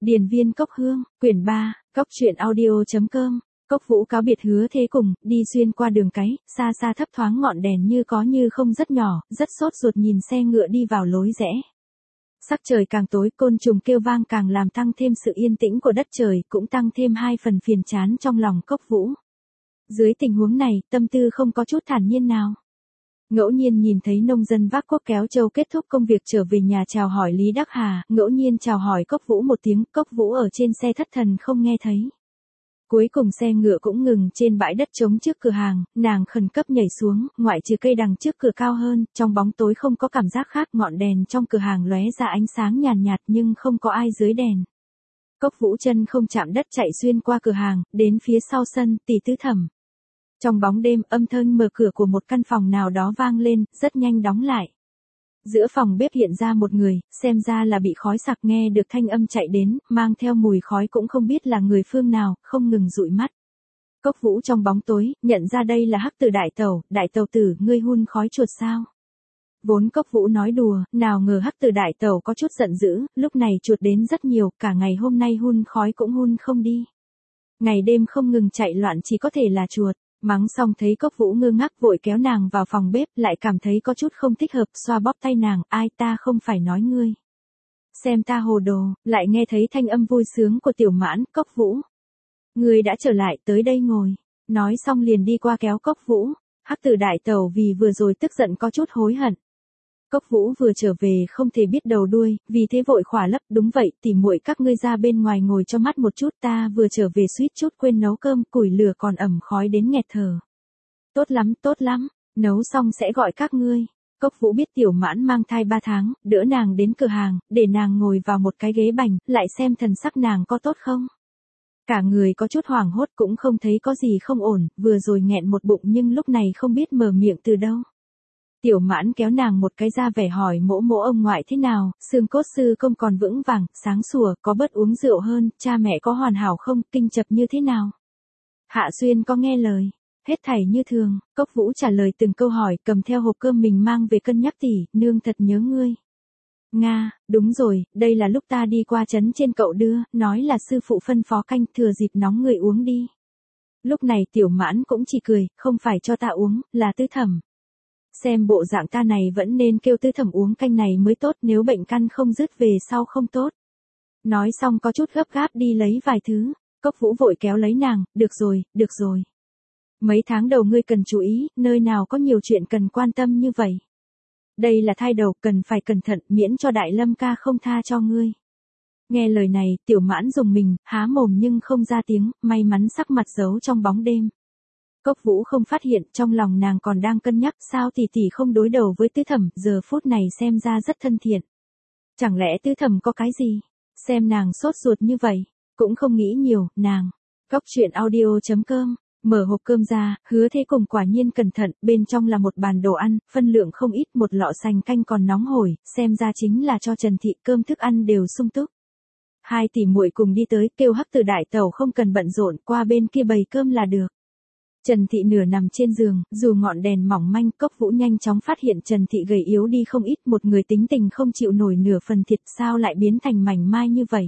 Điền viên Cốc Hương, quyển 3, Cốc truyện audio.com. Cốc Vũ cáo biệt Hứa Thế Cùng, đi xuyên qua đường cái, xa xa thấp thoáng ngọn đèn như có như không rất nhỏ, rất sốt ruột nhìn xe ngựa đi vào lối rẽ. Sắc trời càng tối, côn trùng kêu vang càng làm tăng thêm sự yên tĩnh của đất trời, cũng tăng thêm 2 phần phiền chán trong lòng Cốc Vũ. Dưới tình huống này, tâm tư không có chút thản nhiên nào. Ngẫu nhiên nhìn thấy nông dân vác cuốc kéo trâu kết thúc công việc trở về nhà chào hỏi Lý Đắc Hà, ngẫu nhiên chào hỏi Cốc Vũ một tiếng, Cốc Vũ ở trên xe thất thần không nghe thấy. Cuối cùng xe ngựa cũng ngừng trên bãi đất trống trước cửa hàng, nàng khẩn cấp nhảy xuống, ngoại trừ cây đằng trước cửa cao hơn, trong bóng tối không có cảm giác khác, ngọn đèn trong cửa hàng lóe ra ánh sáng nhàn nhạt nhưng không có ai dưới đèn. Cốc Vũ chân không chạm đất chạy xuyên qua cửa hàng, đến phía sau sân, Tỷ Tứ Thẩm. Trong bóng đêm, âm thanh mở cửa của một căn phòng nào đó vang lên, rất nhanh đóng lại. Giữa phòng bếp hiện ra một người, xem ra là bị khói sặc, nghe được thanh âm chạy đến, mang theo mùi khói cũng không biết là người phương nào, không ngừng dụi mắt. Cốc Vũ trong bóng tối, nhận ra đây là Hắc Tử Đại Tẩu tử, ngươi hun khói chuột sao? Vốn Cốc Vũ nói đùa, nào ngờ Hắc Tử Đại Tẩu có chút giận dữ, lúc này chuột đến rất nhiều, cả ngày hôm nay hun khói cũng hun không đi. Ngày đêm không ngừng chạy loạn chỉ có thể là chuột. Mắng xong thấy Cốc Vũ ngơ ngác vội kéo nàng vào phòng bếp, lại cảm thấy có chút không thích hợp, xoa bóp tay nàng, ai ta không phải nói ngươi. Xem ta hồ đồ, lại nghe thấy thanh âm vui sướng của Tiểu Mãn, Cốc Vũ. Ngươi đã trở lại, tới đây ngồi. Nói xong liền đi qua kéo Cốc Vũ. Hắc Tử Đại Tẩu vì vừa rồi tức giận có chút hối hận. Cốc Vũ vừa trở về không thể biết đầu đuôi, vì thế vội khỏa lấp, đúng vậy, tỉ muội các ngươi ra bên ngoài ngồi cho mắt một chút, ta vừa trở về suýt chút quên nấu cơm, củi lửa còn ẩm khói đến nghẹt thở. Tốt lắm, nấu xong sẽ gọi các ngươi. Cốc Vũ biết Tiểu Mãn mang thai 3 tháng, đỡ nàng đến cửa hàng, để nàng ngồi vào một cái ghế bành, lại xem thần sắc nàng có tốt không. Cả người có chút hoảng hốt cũng không thấy có gì không ổn, vừa rồi nghẹn một bụng nhưng lúc này không biết mở miệng từ đâu. Tiểu Mãn kéo nàng một cái ra vẻ hỏi mỗ ông ngoại thế nào, xương cốt sư công còn vững vàng, sáng sủa, có bớt uống rượu hơn, cha mẹ có hoàn hảo không, kinh chập như thế nào. Hạ Xuyên có nghe lời, hết thảy như thường, Cốc Vũ trả lời từng câu hỏi, cầm theo hộp cơm mình mang về cân nhắc, tỷ, nương thật nhớ ngươi. Nga, đúng rồi, đây là lúc ta đi qua trấn trên cậu đưa, nói là sư phụ phân phó canh, thừa dịp nóng người uống đi. Lúc này Tiểu Mãn cũng chỉ cười, không phải cho ta uống, là Tứ Thẩm. Xem bộ dạng ta này vẫn nên kêu Tứ Thẩm uống canh này mới tốt, nếu bệnh căn không dứt về sau không tốt. Nói xong có chút gấp gáp đi lấy vài thứ, Cốc Vũ vội kéo lấy nàng, được rồi. Mấy tháng đầu ngươi cần chú ý, nơi nào có nhiều chuyện cần quan tâm như vậy. Đây là thai đầu, cần phải cẩn thận, miễn cho Đại Lâm ca không tha cho ngươi. Nghe lời này, Tiểu Mãn dùng mình, há mồm nhưng không ra tiếng, may mắn sắc mặt giấu trong bóng đêm. Cốc Vũ không phát hiện, trong lòng nàng còn đang cân nhắc sao tỷ tỷ không đối đầu với Tứ Thẩm, giờ phút này xem ra rất thân thiện. Chẳng lẽ Tứ Thẩm có cái gì? Xem nàng sốt ruột như vậy, cũng không nghĩ nhiều, nàng. Cốc truyện audio.com, mở hộp cơm ra, Hứa Thế Cùng quả nhiên cẩn thận, bên trong là một bàn đồ ăn, phân lượng không ít, một lọ sành canh còn nóng hổi, xem ra chính là cho Trần Thị, cơm thức ăn đều sung túc. Hai tỷ muội cùng đi tới, kêu Hắc Tử Đại Tẩu không cần bận rộn, qua bên kia bày cơm là được. Trần Thị nửa nằm trên giường, dù ngọn đèn mỏng manh, Cốc Vũ nhanh chóng phát hiện Trần Thị gầy yếu đi không ít, một người tính tình không chịu nổi nửa phần thịt, sao lại biến thành mảnh mai như vậy.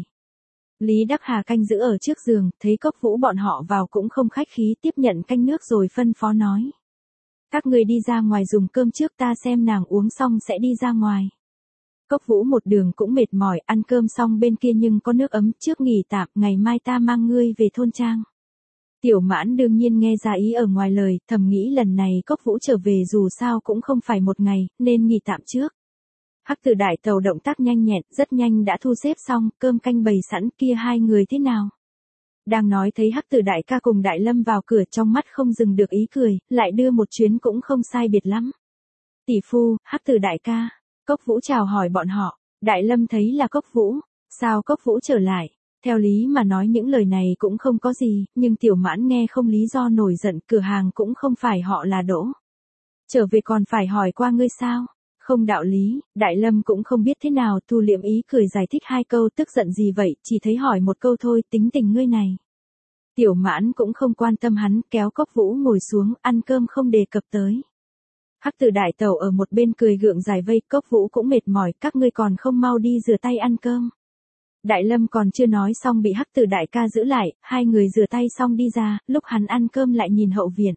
Lý Đắc Hà canh giữ ở trước giường, thấy Cốc Vũ bọn họ vào cũng không khách khí, tiếp nhận canh nước rồi phân phó nói. Các người đi ra ngoài dùng cơm trước, ta xem nàng uống xong sẽ đi ra ngoài. Cốc Vũ một đường cũng mệt mỏi, ăn cơm xong bên kia nhưng có nước ấm, trước nghỉ tạm, ngày mai ta mang ngươi về thôn trang. Tiểu Mãn đương nhiên nghe ra ý ở ngoài lời, thầm nghĩ lần này Cốc Vũ trở về dù sao cũng không phải một ngày, nên nghỉ tạm trước. Hắc Tử Đại Tẩu động tác nhanh nhẹn, rất nhanh đã thu xếp xong, cơm canh bày sẵn, kia hai người thế nào? Đang nói thấy Hắc Tử Đại ca cùng Đại Lâm vào cửa, trong mắt không dừng được ý cười, lại đưa một chuyến cũng không sai biệt lắm. Tỷ phu, Hắc Tử Đại ca. Cốc Vũ chào hỏi bọn họ, Đại Lâm thấy là Cốc Vũ, sao Cốc Vũ trở lại? Theo lý mà nói những lời này cũng không có gì, nhưng Tiểu Mãn nghe không lý do nổi giận, cửa hàng cũng không phải họ là Đỗ. Trở về còn phải hỏi qua ngươi sao? Không đạo lý, Đại Lâm cũng không biết thế nào, thu liệm ý cười giải thích hai câu, tức giận gì vậy, chỉ thấy hỏi một câu thôi, tính tình ngươi này. Tiểu Mãn cũng không quan tâm hắn, kéo Cốc Vũ ngồi xuống, ăn cơm không đề cập tới. Hắc Tử Đại Tẩu ở một bên cười gượng giải vây, Cốc Vũ cũng mệt mỏi, các ngươi còn không mau đi rửa tay ăn cơm. Đại Lâm còn chưa nói xong bị Hắc Tử đại ca giữ lại, hai người rửa tay xong đi ra, lúc hắn ăn cơm lại nhìn hậu viện.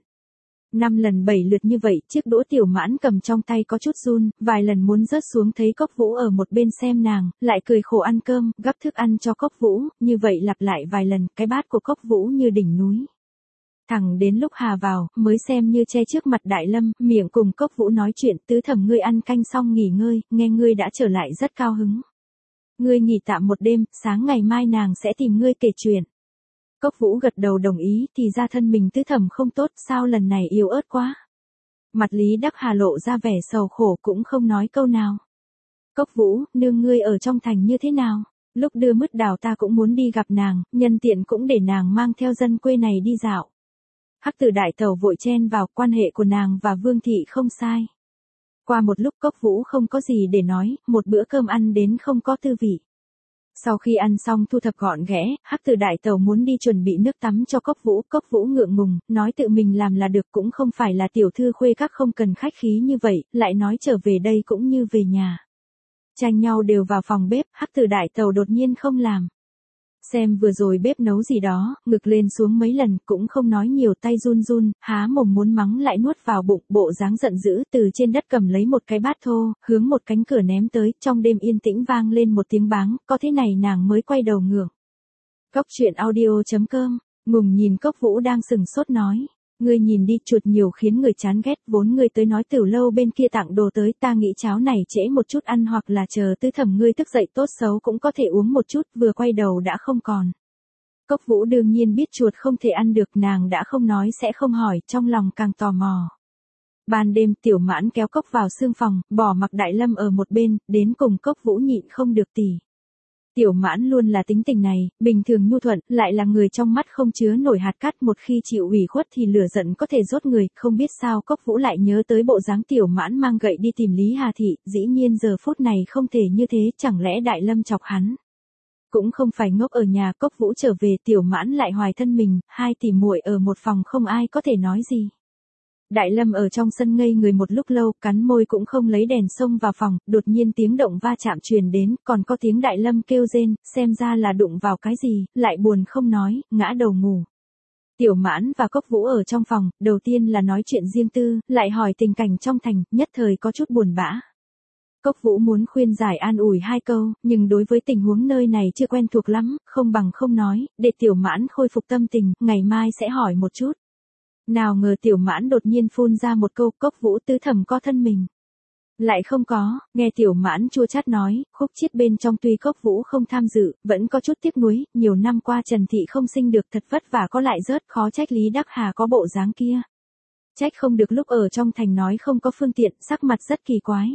5 lần 7 lượt như vậy, chiếc đũa Tiểu Mãn cầm trong tay có chút run, vài lần muốn rớt xuống thấy Cốc Vũ ở một bên xem nàng, lại cười khổ ăn cơm, gắp thức ăn cho Cốc Vũ, như vậy lặp lại vài lần, cái bát của Cốc Vũ như đỉnh núi. Thẳng đến lúc Hà vào, mới xem như che trước mặt Đại Lâm, miệng cùng Cốc Vũ nói chuyện, tứ thẩm ngươi ăn canh xong nghỉ ngơi, nghe ngươi đã trở lại rất cao hứng. Ngươi nghỉ tạm một đêm, sáng ngày mai nàng sẽ tìm ngươi kể chuyện. Cốc Vũ gật đầu đồng ý, thì ra thân mình tứ thẩm không tốt, sao lần này yếu ớt quá. Mặt Lý Đắc Hà lộ ra vẻ sầu khổ cũng không nói câu nào. Cốc Vũ, nương ngươi ở trong thành như thế nào? Lúc đưa mứt đào ta cũng muốn đi gặp nàng, nhân tiện cũng để nàng mang theo dân quê này đi dạo. Hắc Tử đại tẩu vội chen vào, quan hệ của nàng và Vương thị không sai. Qua một lúc Cốc Vũ không có gì để nói, một bữa cơm ăn đến không có tư vị. Sau khi ăn xong thu thập gọn ghẽ, Hắc Tử đại tẩu muốn đi chuẩn bị nước tắm cho Cốc Vũ ngượng ngùng, nói tự mình làm là được, cũng không phải là tiểu thư khuê các không cần khách khí như vậy, lại nói trở về đây cũng như về nhà. Tranh nhau đều vào phòng bếp, Hắc Tử đại tẩu đột nhiên không làm. Xem vừa rồi bếp nấu gì đó, ngực lên xuống mấy lần, cũng không nói nhiều, tay run run, há mồm muốn mắng lại nuốt vào bụng, bộ dáng giận dữ, từ trên đất cầm lấy một cái bát thô, hướng một cánh cửa ném tới, trong đêm yên tĩnh vang lên một tiếng báng, có thế này nàng mới quay đầu ngược. Cốc truyện audio.com, ngùng nhìn Cốc Vũ đang sừng sốt nói. Ngươi nhìn đi, chuột nhiều khiến người chán ghét, vốn ngươi tới nói Tiểu Lâu bên kia tặng đồ tới, ta nghĩ cháo này trễ một chút ăn hoặc là chờ tứ thẩm ngươi thức dậy tốt xấu cũng có thể uống một chút, vừa quay đầu đã không còn. Cốc Vũ đương nhiên biết chuột không thể ăn được, nàng đã không nói sẽ không hỏi, trong lòng càng tò mò. Ban đêm Tiểu Mãn kéo Cốc vào sương phòng, bỏ mặc Đại Lâm ở một bên, đến cùng Cốc Vũ nhịn không được tỉ. Tiểu Mãn luôn là tính tình này, bình thường nhu thuận, lại là người trong mắt không chứa nổi hạt cát, một khi chịu ủy khuất thì lửa giận có thể rốt người, không biết sao Cốc Vũ lại nhớ tới bộ dáng Tiểu Mãn mang gậy đi tìm Lý Hà Thị, dĩ nhiên giờ phút này không thể như thế, chẳng lẽ Đại Lâm chọc hắn. Cũng không phải ngốc ở nhà, Cốc Vũ trở về Tiểu Mãn lại hoài thân mình, hai tỷ muội ở một phòng không ai có thể nói gì. Đại Lâm ở trong sân ngây người một lúc lâu, cắn môi cũng không lấy đèn xông vào phòng, đột nhiên tiếng động va chạm truyền đến, còn có tiếng Đại Lâm kêu rên, xem ra là đụng vào cái gì, lại buồn không nói, ngã đầu ngủ. Tiểu Mãn và Cốc Vũ ở trong phòng, đầu tiên là nói chuyện riêng tư, lại hỏi tình cảnh trong thành, nhất thời có chút buồn bã. Cốc Vũ muốn khuyên giải an ủi hai câu, nhưng đối với tình huống nơi này chưa quen thuộc lắm, không bằng không nói, để Tiểu Mãn khôi phục tâm tình, ngày mai sẽ hỏi một chút. Nào ngờ Tiểu Mãn đột nhiên phun ra một câu, Cốc Vũ tứ thẩm có thân mình. Lại không có, nghe Tiểu Mãn chua chát nói, khúc chiết bên trong tuy Cốc Vũ không tham dự, vẫn có chút tiếc nuối, nhiều năm qua Trần Thị không sinh được thật vất vả có lại rớt, khó trách Lý Đắc Hà có bộ dáng kia. Trách không được lúc ở trong thành nói không có phương tiện, sắc mặt rất kỳ quái.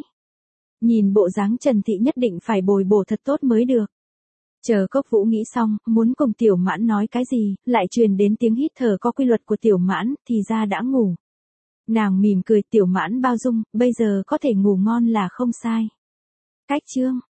Nhìn bộ dáng Trần Thị nhất định phải bồi bổ thật tốt mới được. Chờ Cốc Vũ nghĩ xong, muốn cùng Tiểu Mãn nói cái gì, lại truyền đến tiếng hít thở có quy luật của Tiểu Mãn, thì ra đã ngủ. Nàng mỉm cười, Tiểu Mãn bao dung, bây giờ có thể ngủ ngon là không sai. Cách chương